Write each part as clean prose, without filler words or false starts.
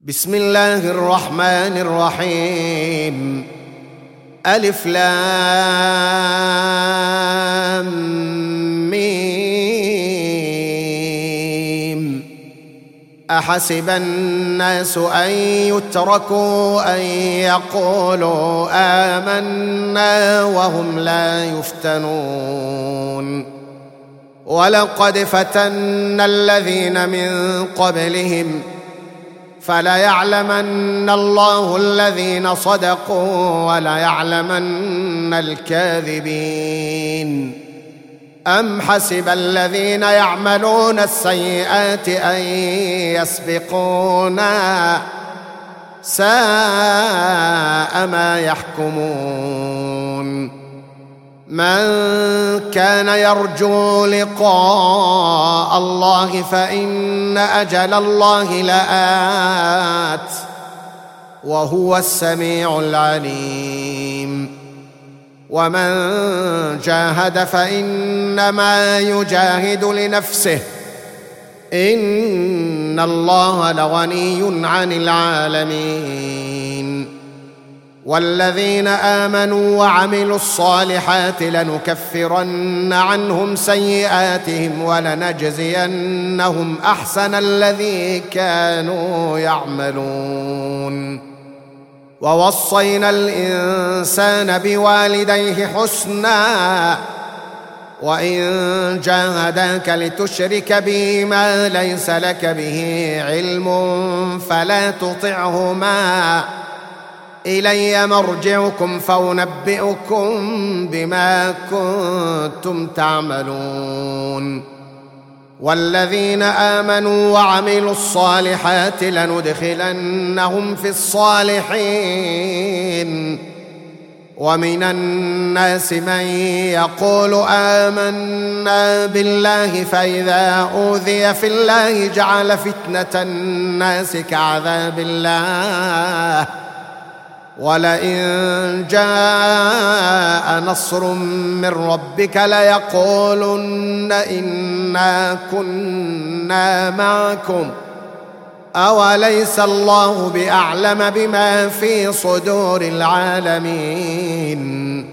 بسم الله الرحمن الرحيم. ألف لام ميم. أحسب الناس أن يتركوا أن يقولوا آمنا وهم لا يفتنون. ولقد فتنا الذين من قبلهم فليعلمن الله الذين صدقوا وليعلمن الكاذبين. أم حسب الذين يعملون السيئات أن يسبقونا ساء ما يحكمون. من كان يرجو لقاء الله فإن أجل الله لآت وهو السميع العليم. ومن جاهد فإنما يجاهد لنفسه إن الله لغني عن العالمين. والذين آمنوا وعملوا الصالحات لنكفرن عنهم سيئاتهم ولنجزينهم أحسن الذي كانوا يعملون. ووصينا الإنسان بوالديه حسنا وإن جاهداك لتشرك بي ما ليس لك به علم فلا تطعهما إلي مرجعكم فأنبئكم بما كنتم تعملون. والذين آمنوا وعملوا الصالحات لندخلنهم في الصالحين. ومن الناس من يقول آمنا بالله فإذا أوذي في الله جعل فتنة الناس كعذاب الله ولئن جاء نصر من ربك ليقولن إنا كنا معكم أوليس الله بأعلم بما في صدور العالمين.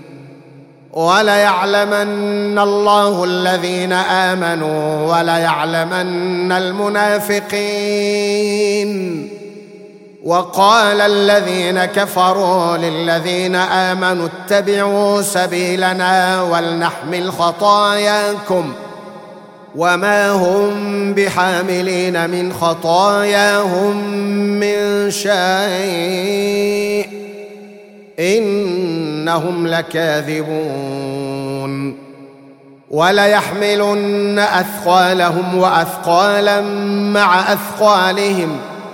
وليعلمن الله الذين آمنوا وليعلمن المنافقين. وقال الذين كفروا للذين آمنوا اتبعوا سبيلنا ولنحمل خطاياكم وما هم بحاملين من خطاياهم من شيء إنهم لكاذبون. وليحملن أثقالهم وأثقالا مع أثقالهم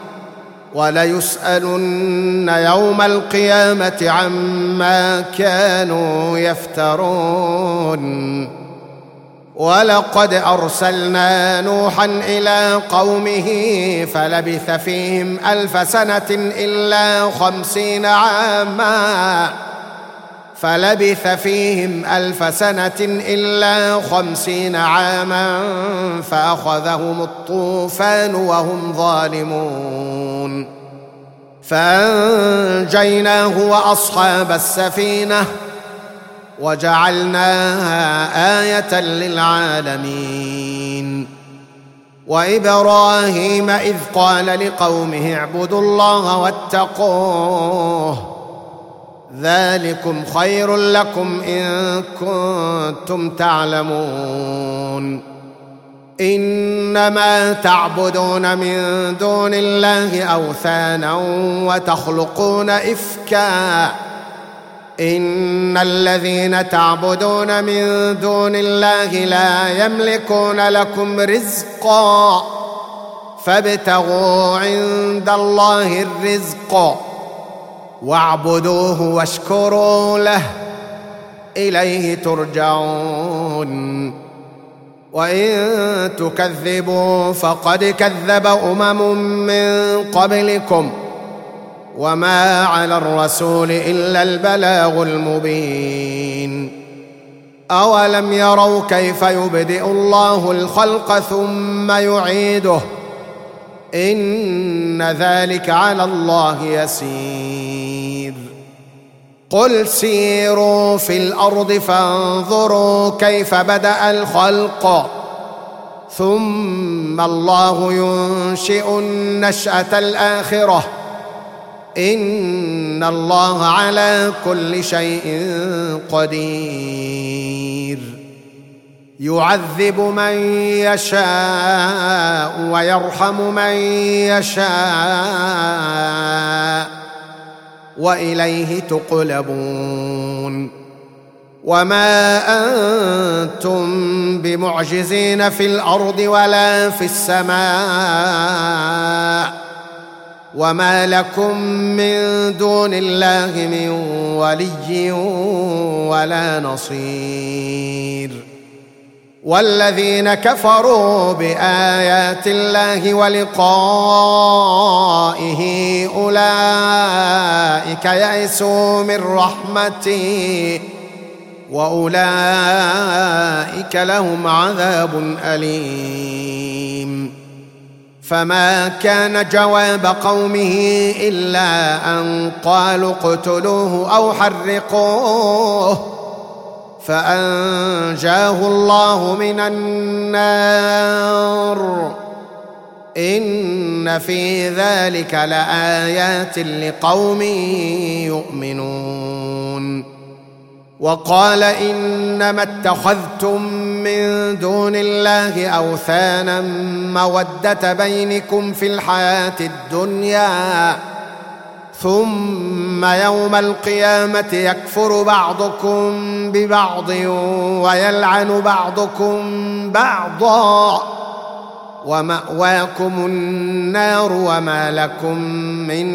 وليسألن يوم القيامة عما كانوا يفترون. ولقد أرسلنا نوحا إلى قومه فلبث فيهم 1000 سنة إلا 50 عاما فأخذهم الطوفان وهم ظالمون. فأنجيناه وأصحاب السفينة وجعلناها آية للعالمين. وإبراهيم إذ قال لقومه اعبدوا الله واتقوه ذلكم خير لكم إن كنتم تعلمون. إنما تعبدون من دون الله أوثانا وتخلقون إفكا إن الذين تعبدون من دون الله لا يملكون لكم رزقا فابتغوا عند الله الرزق واعبدوه واشكروا له إليه ترجعون. وإن تكذبوا فقد كذب من قبلكم وما على الرسول إلا البلاغ المبين. أولم يروا كيف يبدئ الله الخلق ثم يعيده إن ذلك على الله يسير. قل سيروا في الأرض فانظروا كيف بدأ الخلق ثم الله ينشئ النشأة الآخرة إن الله على كل شيء قدير. يعذب من يشاء ويرحم من يشاء وإليه تقلبون. وما أنتم بمعجزين في الأرض ولا في السماء وما لكم من دون الله من ولي ولا نصير. والذين كفروا بآيات الله ولقائه أولئك يئسوا من رحمتي وأولئك لهم عذاب أليم. فما كان جواب قومه إلا أن قالوا اقتلوه أو حرقوه فأنجاه الله من النار إن في ذلك لآيات لقوم يؤمنون. وقال إنما اتخذتم من دون الله أوثانا مودة بينكم في الحياة الدنيا ثم يوم القيامة يكفر بعضكم ببعض ويلعن بعضكم بعضا ومأواكم النار وما لكم من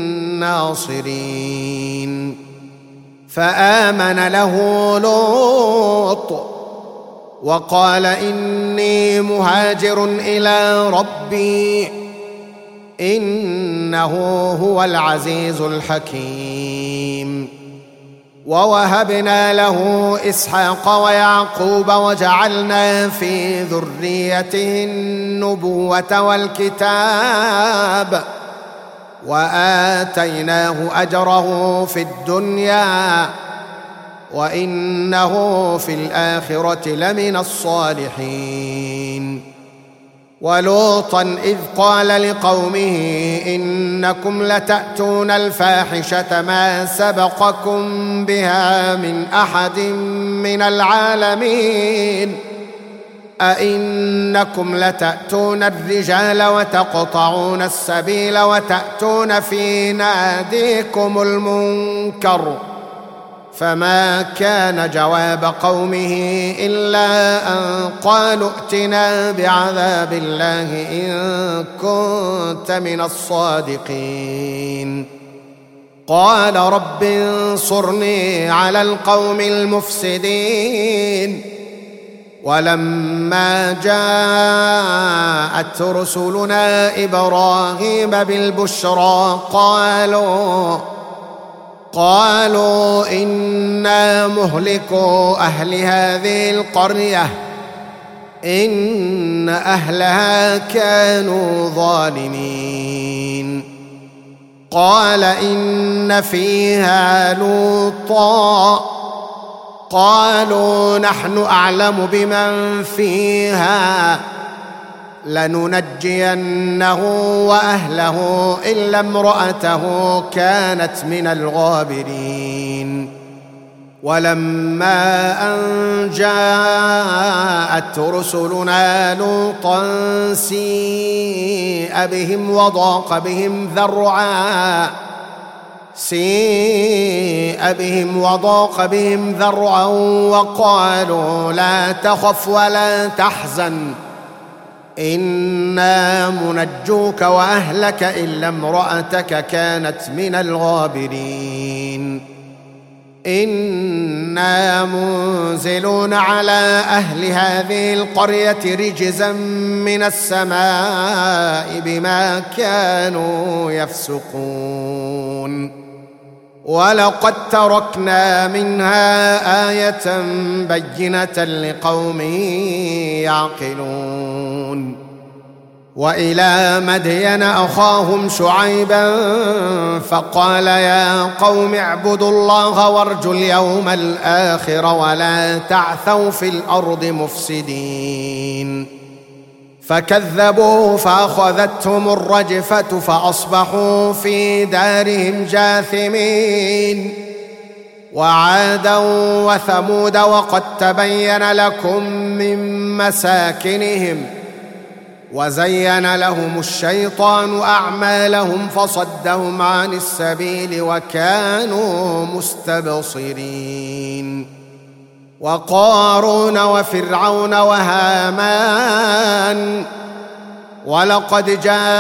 ناصرين. فآمن له لوط وقال إني مهاجر إلى ربي إنه هو العزيز الحكيم. ووهبنا له إسحاق ويعقوب وجعلنا في ذريته النبوة والكتاب وآتيناه أجره في الدنيا وإنه في الآخرة لمن الصالحين. ولوطا إذ قال لقومه إنكم لتأتون الفاحشة ما سبقكم بها من أحد من العالمين أئنكم لتأتون الرجال وتقطعون السبيل وتأتون في ناديكم المنكر. فما كان جواب قومه إلا أن قالوا ائتنا بعذاب الله إن كنت من الصادقين. قال رب انصرني على القوم المفسدين. ولما جاءت رسلنا إبراهيم بالبشرى قالوا إنا مهلكو أهل هذه القرية إن أهلها كانوا ظالمين. قال إن فيها لوطا قالوا نحن أعلم بمن فيها لننجينه وأهله إلا امرأته كانت من الغابرين. ولما أن جاءت رسلنا لوطا سيء بهم وضاق بهم ذرعا وقالوا لا تخف ولا تحزن إنا منجوك وأهلك إلا امرأتك كانت من الغابرين. إنا منزلون على أهل هذه القرية رجزا من السماء بما كانوا يفسقون. ولقد تركنا منها آية بينة لقوم يعقلون. وإلى مدين أخاهم شعيبا فقال يا قوم اعبدوا الله وارجوا اليوم الآخر ولا تعثوا في الأرض مفسدين. فكذبوا فأخذتهم الرجفة فأصبحوا في دارهم جاثمين. وعادا وثمود وقد تبين لكم من مساكنهم وزين لهم الشيطان أعمالهم فصدهم عن السبيل وكانوا مستبصرين. وقارون وفرعون وهامان ولقد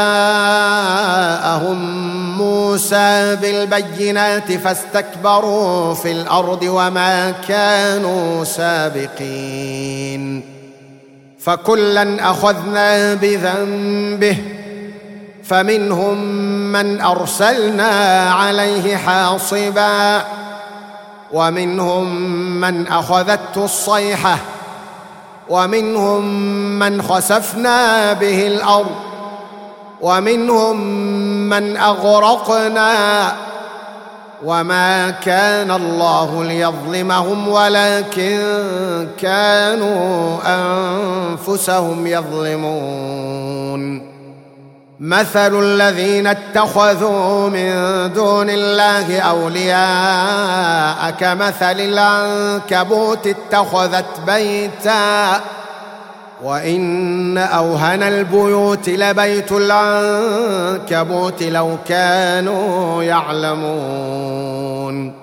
جاءهم موسى بالبينات فاستكبروا في الأرض وما كانوا سابقين. فكلا أخذنا بذنبه فمنهم من أرسلنا عليه حاصبا ومنهم من أخذته الصيحة ومنهم من خسفنا به الأرض ومنهم من أغرقنا وما كان الله ليظلمهم ولكن كانوا أنفسهم يظلمون. مثل الذين اتخذوا من دون الله أولياء كمثل العنكبوت اتخذت بيتا وإن أوهن البيوت لبيت العنكبوت لو كانوا يعلمون.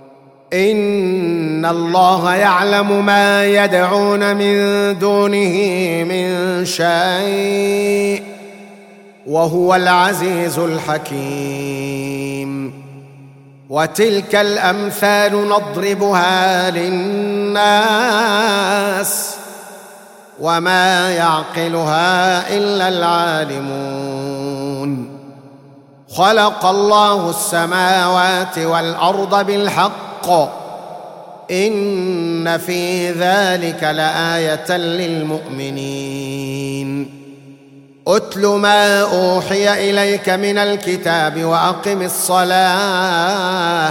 إن الله يعلم ما يدعون من دونه من شيء وهو العزيز الحكيم. وتلك الأمثال نضربها للناس وما يعقلها إلا العالمون. خلق الله السماوات والأرض بالحق إن في ذلك لآية للمؤمنين. أتل ما أوحي إليك من الكتاب وأقم الصلاة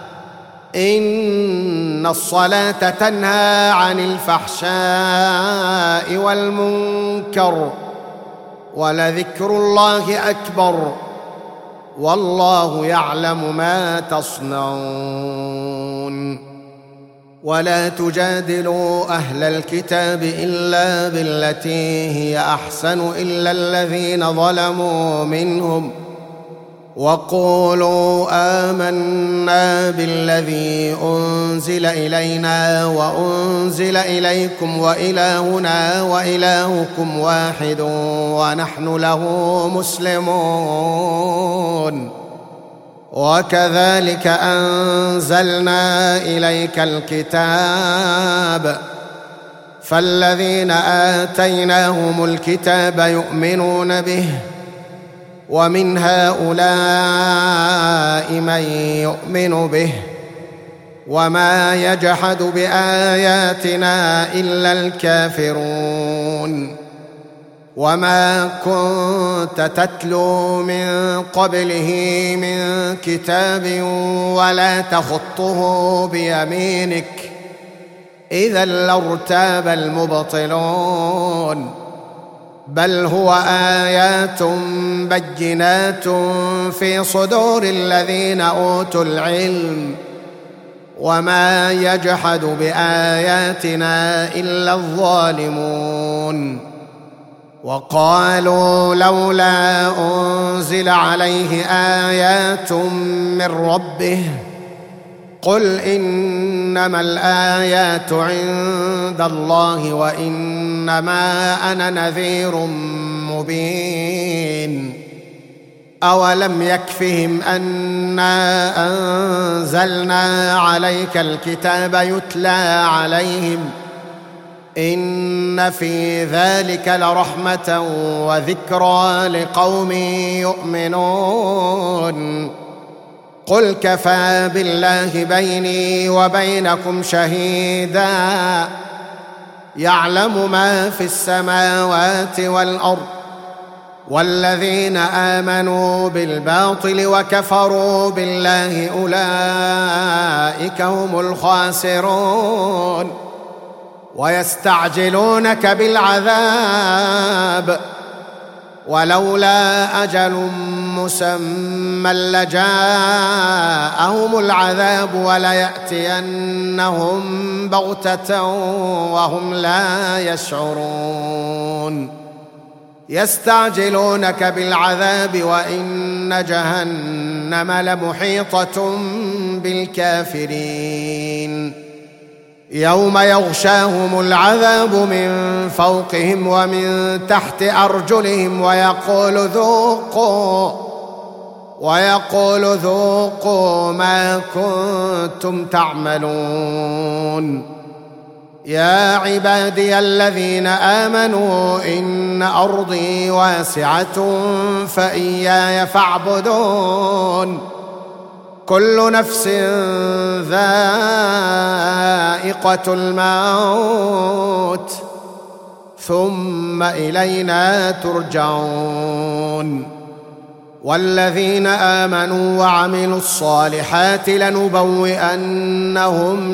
إن الصلاة تنهى عن الفحشاء والمنكر ولذكر الله أكبر والله يعلم ما تصنعون. ولا تجادلوا أهل الكتاب إلا بالتي هي أحسن إلا الذين ظلموا منهم وقولوا آمنا بالذي أنزل إلينا وأنزل إليكم وإلهنا وإلهكم واحد ونحن له مسلمون. وكذلك أنزلنا إليك الكتاب فالذين آتيناهم الكتاب يؤمنون به ومن هؤلاء من يؤمن به وما يجحد بآياتنا إلا الكافرون. وما كنت تتلو من قبله من كتاب ولا تخطه بيمينك إذا لارتاب المبطلون. بل هو آيات بينات في صدور الذين أوتوا العلم وما يجحد بآياتنا إلا الظالمون. وقالوا لولا أنزل عليه آيات من ربه قل إنما الآيات عند الله وإنما أنا نذير مبين. أولم يكفهم أنا أنزلنا عليك الكتاب يتلى عليهم إن في ذلك لرحمة وذكرى لقوم يؤمنون. قل كفى بالله بيني وبينكم شهيدا يعلم ما في السماوات والأرض والذين آمنوا بالباطل وكفروا بالله أولئك هم الخاسرون. ويستعجلونك بالعذاب ولولا أجل مسمى لجاءهم العذاب وليأتينهم بغتة وهم لا يشعرون. يستعجلونك بالعذاب وإن جهنم لمحيطة بالكافرين. يوم يغشاهم العذاب من فوقهم ومن تحت أرجلهم ويقول ذوقوا ما كنتم تعملون. يا عبادي الذين آمنوا إن أرضي واسعة فإياي فاعبدون. كل نفس ذائقة الموت ثم إلينا ترجعون. والذين آمنوا وعملوا الصالحات لنبوئنهم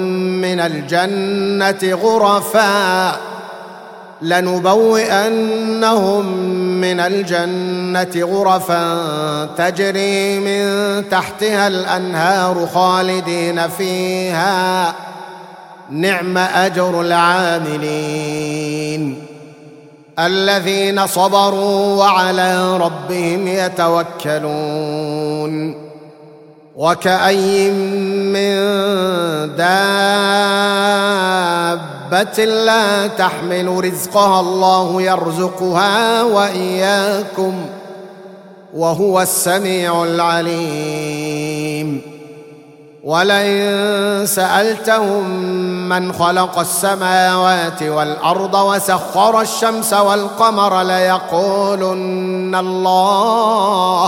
من الجنة غرفا تجري من تحتها الأنهار خالدين فيها نعم أجر العاملين. الذين صبروا وعلى ربهم يتوكلون. وكأي من دابة لا تحمل رزقها الله يرزقها وإياكم وهو السميع العليم. ولئن سألتهم من خلق السماوات والأرض وسخر الشمس والقمر ليقولن الله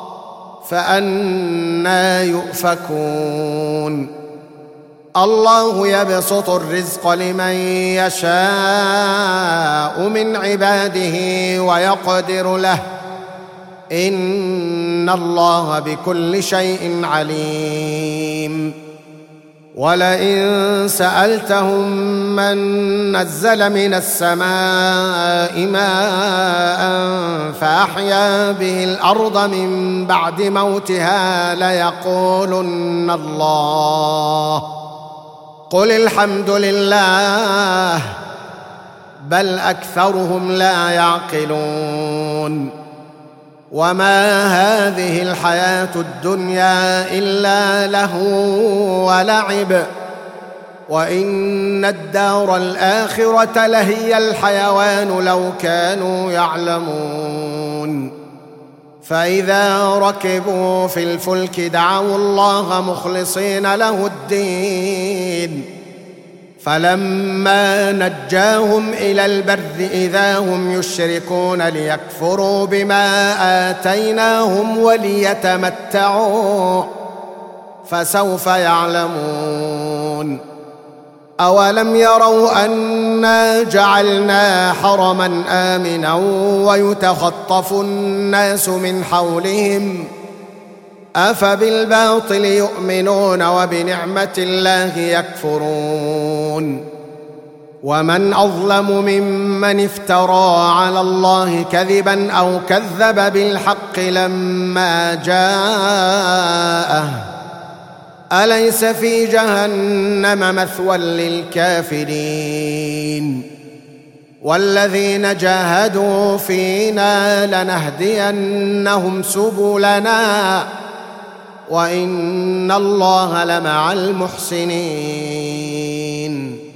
فأنى يؤفكون. الله يبسط الرزق لمن يشاء من عباده ويقدر له إن الله بكل شيء عليم. ولئن سألتهم من نزل من السماء ماء فأحيا به الأرض من بعد موتها ليقولن الله قل الحمد لله بل أكثرهم لا يعقلون. وما هذه الحياة الدنيا إلا لهو ولعب وإن الدار الآخرة لهي الحيوان لو كانوا يعلمون. فإذا ركبوا في الفلك دعوا الله مخلصين له الدين فلما نجاهم إلى البر إذا هم يشركون ليكفروا بما آتيناهم وليتمتعوا فسوف يعلمون. أولم يروا أنا جعلنا حرما آمنا ويتخطف الناس من حولهم أفبالباطل يؤمنون وبنعمة الله يكفرون. ومن أظلم ممن افترى على الله كذبا أو كذب بالحق لما جاءه أليس في جهنم مثوى للكافرين. والذين جاهدوا فينا لنهدينهم سبلنا وإن الله لمع المحسنين.